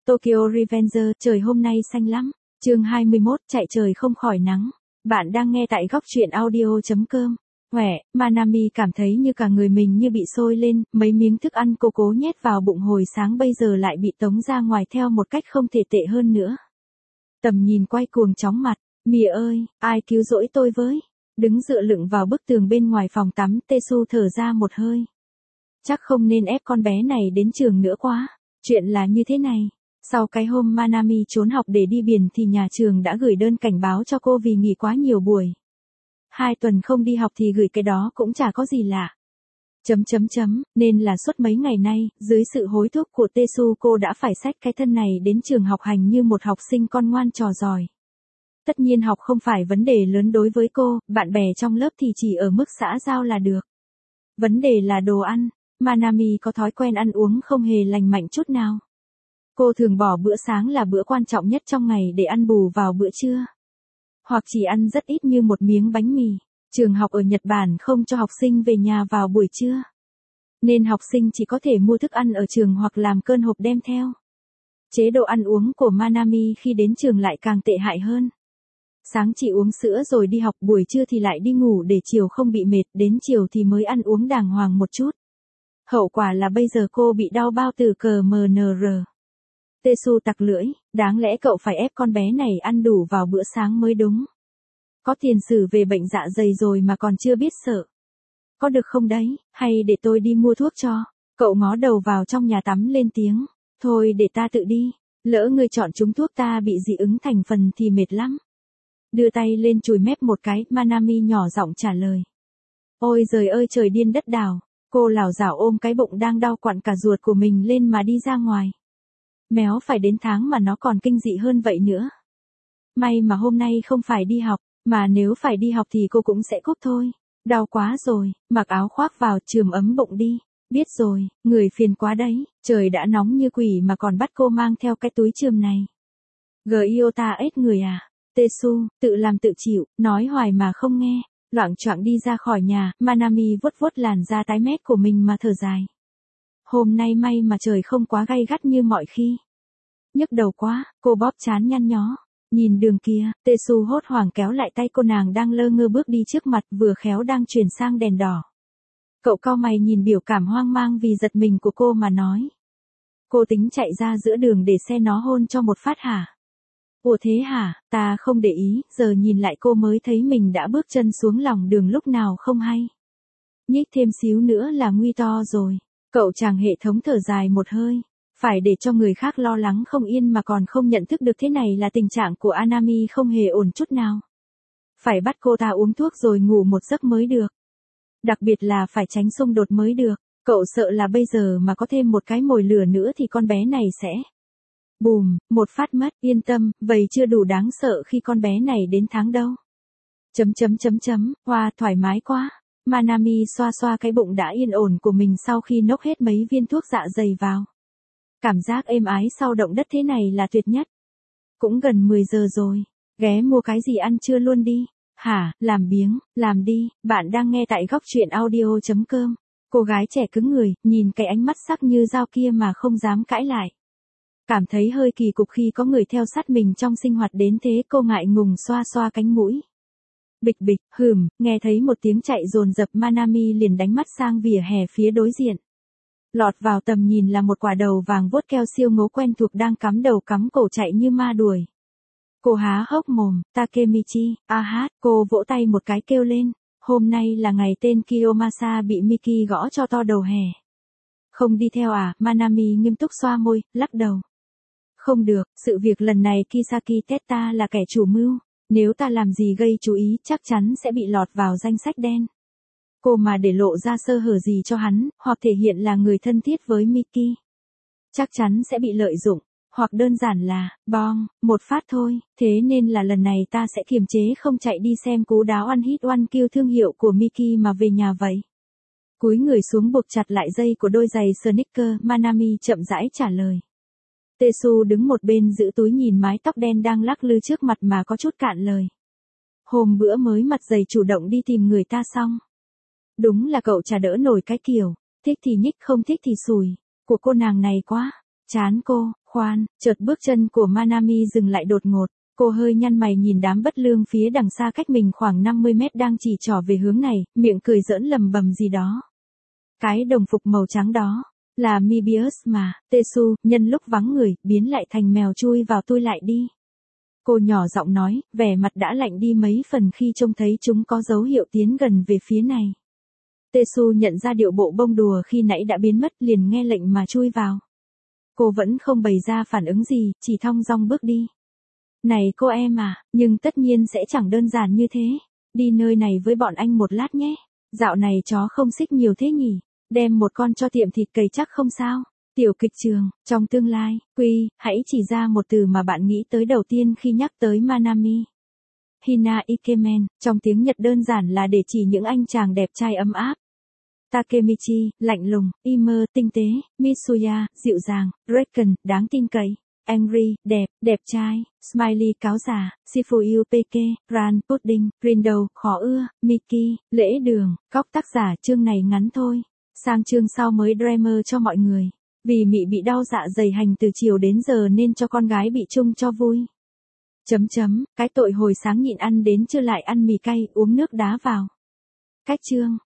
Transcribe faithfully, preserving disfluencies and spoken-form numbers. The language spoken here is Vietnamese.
Tokyo Revenger, trời hôm nay xanh lắm. Chương hai mươi mốt, chạy trời không khỏi nắng. Bạn đang nghe tại góc truyện audio.com. Khỏe, Manami cảm thấy như cả người mình như bị sôi lên, mấy miếng thức ăn cô cố nhét vào bụng hồi sáng bây giờ lại bị tống ra ngoài theo một cách không thể tệ hơn nữa. Tầm nhìn quay cuồng chóng mặt, mỉa ơi, ai cứu rỗi tôi với. Đứng dựa lưng vào bức tường bên ngoài phòng tắm, Tesu thở ra một hơi. Chắc không nên ép con bé này đến trường nữa quá. Chuyện là như thế này. Sau cái hôm Manami trốn học để đi biển thì nhà trường đã gửi đơn cảnh báo cho cô vì nghỉ quá nhiều buổi. Hai tuần không đi học thì gửi cái đó cũng chả có gì lạ. Chấm chấm chấm, nên là suốt mấy ngày nay, dưới sự hối thúc của Tesu cô đã phải xách cái thân này đến trường học hành như một học sinh con ngoan trò giỏi. Tất nhiên học không phải vấn đề lớn đối với cô, bạn bè trong lớp thì chỉ ở mức xã giao là được. Vấn đề là đồ ăn, Manami có thói quen ăn uống không hề lành mạnh chút nào. Cô thường bỏ bữa sáng là bữa quan trọng nhất trong ngày để ăn bù vào bữa trưa. Hoặc chỉ ăn rất ít như một miếng bánh mì. Trường học ở Nhật Bản không cho học sinh về nhà vào buổi trưa. Nên học sinh chỉ có thể mua thức ăn ở trường hoặc làm cơm hộp đem theo. Chế độ ăn uống của Manami khi đến trường lại càng tệ hại hơn. Sáng chỉ uống sữa rồi đi học, buổi trưa thì lại đi ngủ để chiều không bị mệt, đến chiều thì mới ăn uống đàng hoàng một chút. Hậu quả là bây giờ cô bị đau bao tử cờ em en rờ. Tesu tặc lưỡi, đáng lẽ cậu phải ép con bé này ăn đủ vào bữa sáng mới đúng. Có tiền sử về bệnh dạ dày rồi mà còn chưa biết sợ. Có được không đấy, hay để tôi đi mua thuốc cho? Cậu ngó đầu vào trong nhà tắm lên tiếng. Thôi để ta tự đi, lỡ người chọn trúng thuốc ta bị dị ứng thành phần thì mệt lắm. Đưa tay lên chùi mép một cái, Manami nhỏ giọng trả lời. Ôi giời ơi trời điên đất đảo, cô lảo đảo ôm cái bụng đang đau quặn cả ruột của mình lên mà đi ra ngoài. Méo phải đến tháng mà nó còn kinh dị hơn vậy nữa. May mà hôm nay không phải đi học, mà nếu phải đi học thì cô cũng sẽ cúp thôi. Đau quá rồi, mặc áo khoác vào chườm ấm bụng đi. Biết rồi, người phiền quá đấy, trời đã nóng như quỷ mà còn bắt cô mang theo cái túi chườm này. Gyota ếch người à? Tesu, tự làm tự chịu, nói hoài mà không nghe. Loạng choạng đi ra khỏi nhà, Manami vuốt vuốt làn da tái mét của mình mà thở dài. Hôm nay may mà trời không quá gay gắt như mọi khi. Nhức đầu quá, cô bóp trán nhăn nhó. Nhìn đường kia, Tesu hốt hoảng kéo lại tay cô, nàng đang lơ ngơ bước đi trước mặt, vừa khéo đang chuyển sang đèn đỏ. Cậu cau mày nhìn biểu cảm hoang mang vì giật mình của cô mà nói. Cô tính chạy ra giữa đường để xe nó hôn cho một phát hả? Ủa thế hả, ta không để ý, giờ nhìn lại cô mới thấy mình đã bước chân xuống lòng đường lúc nào không hay. Nhích thêm xíu nữa là nguy to rồi. Cậu chàng hệ thống thở dài một hơi. Phải để cho người khác lo lắng không yên mà còn không nhận thức được thế này là tình trạng của Anami không hề ổn chút nào. Phải bắt cô ta uống thuốc rồi ngủ một giấc mới được. Đặc biệt là phải tránh xung đột mới được. Cậu sợ là bây giờ mà có thêm một cái mồi lửa nữa thì con bé này sẽ... Bùm, một phát mất, yên tâm, vậy chưa đủ đáng sợ khi con bé này đến tháng đâu. Chấm chấm chấm chấm, hoa thoải mái quá. Manami xoa xoa cái bụng đã yên ổn của mình sau khi nốc hết mấy viên thuốc dạ dày vào. Cảm giác êm ái sau động đất thế này là tuyệt nhất. Cũng gần mười giờ rồi, ghé mua cái gì ăn trưa luôn đi. Hả, làm biếng, làm đi, bạn đang nghe tại góc truyện audio.com. Cô gái trẻ cứng người, nhìn cái ánh mắt sắc như dao kia mà không dám cãi lại. Cảm thấy hơi kỳ cục khi có người theo sát mình trong sinh hoạt đến thế, cô ngại ngùng xoa xoa cánh mũi. Bịch bịch, hừm, nghe thấy một tiếng chạy dồn dập, Manami liền đánh mắt sang vỉa hè phía đối diện. Lọt vào tầm nhìn là một quả đầu vàng vuốt keo siêu ngố quen thuộc đang cắm đầu cắm cổ chạy như ma đuổi. Cô há hốc mồm, Takemichi, a hát, cô vỗ tay một cái kêu lên, hôm nay là ngày tên Kiyomasa bị Miki gõ cho to đầu hè. Không đi theo à, Manami nghiêm túc xoa môi, lắc đầu. Không được, sự việc lần này Kisaki Teta là kẻ chủ mưu, nếu ta làm gì gây chú ý chắc chắn sẽ bị lọt vào danh sách đen. Cô mà để lộ ra sơ hở gì cho hắn, hoặc thể hiện là người thân thiết với Miki, chắc chắn sẽ bị lợi dụng, hoặc đơn giản là, bong, một phát thôi, thế nên là lần này ta sẽ kiềm chế không chạy đi xem cú đáo ăn hit one kill thương hiệu của Miki mà về nhà vậy. Cúi người xuống buộc chặt lại dây của đôi giày sneaker, Manami chậm rãi trả lời. Tesu đứng một bên giữ túi nhìn mái tóc đen đang lắc lư trước mặt mà có chút cạn lời. Hôm bữa mới mặt dày chủ động đi tìm người ta xong. Đúng là cậu chả đỡ nổi cái kiểu, thích thì nhích không thích thì sùi, của cô nàng này quá. chán cô, khoan, chợt bước chân của Manami dừng lại đột ngột. Cô hơi nhăn mày nhìn đám bất lương phía đằng xa cách mình khoảng năm mươi mét đang chỉ trỏ về hướng này, miệng cười giỡn lầm bầm gì đó. Cái đồng phục màu trắng đó, là Mobius mà, Tetsu, nhân lúc vắng người, biến lại thành mèo chui vào tôi lại đi. Cô nhỏ giọng nói, vẻ mặt đã lạnh đi mấy phần khi trông thấy chúng có dấu hiệu tiến gần về phía này. Tetsu nhận ra điệu bộ bông đùa khi nãy đã biến mất, liền nghe lệnh mà chui vào. Cô vẫn không bày ra phản ứng gì, chỉ thong dong bước đi. Này cô em à, nhưng tất nhiên sẽ chẳng đơn giản như thế. Đi nơi này với bọn anh một lát nhé. Dạo này chó không xích nhiều thế nhỉ. Đem một con cho tiệm thịt cầy chắc không sao. Tiểu kịch trường, trong tương lai, Quy, hãy chỉ ra một từ mà bạn nghĩ tới đầu tiên khi nhắc tới Manami. Hina Ikemen, trong tiếng Nhật đơn giản là để chỉ những anh chàng đẹp trai ấm áp. Takemichi, lạnh lùng, Imer, tinh tế, Mitsuya, dịu dàng, Recken, đáng tin cậy. Angry, đẹp, đẹp trai, Smiley, cáo già, Shifuyu Peke, Ran, pudding, Rindo, khó ưa, Miki, lễ đường, góc tác giả chương này ngắn thôi. Sang chương sau mới Dreamer cho mọi người. Vì Mị bị đau dạ dày hành từ chiều đến giờ nên cho con gái bị chung cho vui. Chấm chấm, cái tội hồi sáng nhịn ăn đến trưa lại ăn mì cay, uống nước đá vào. Cách chương.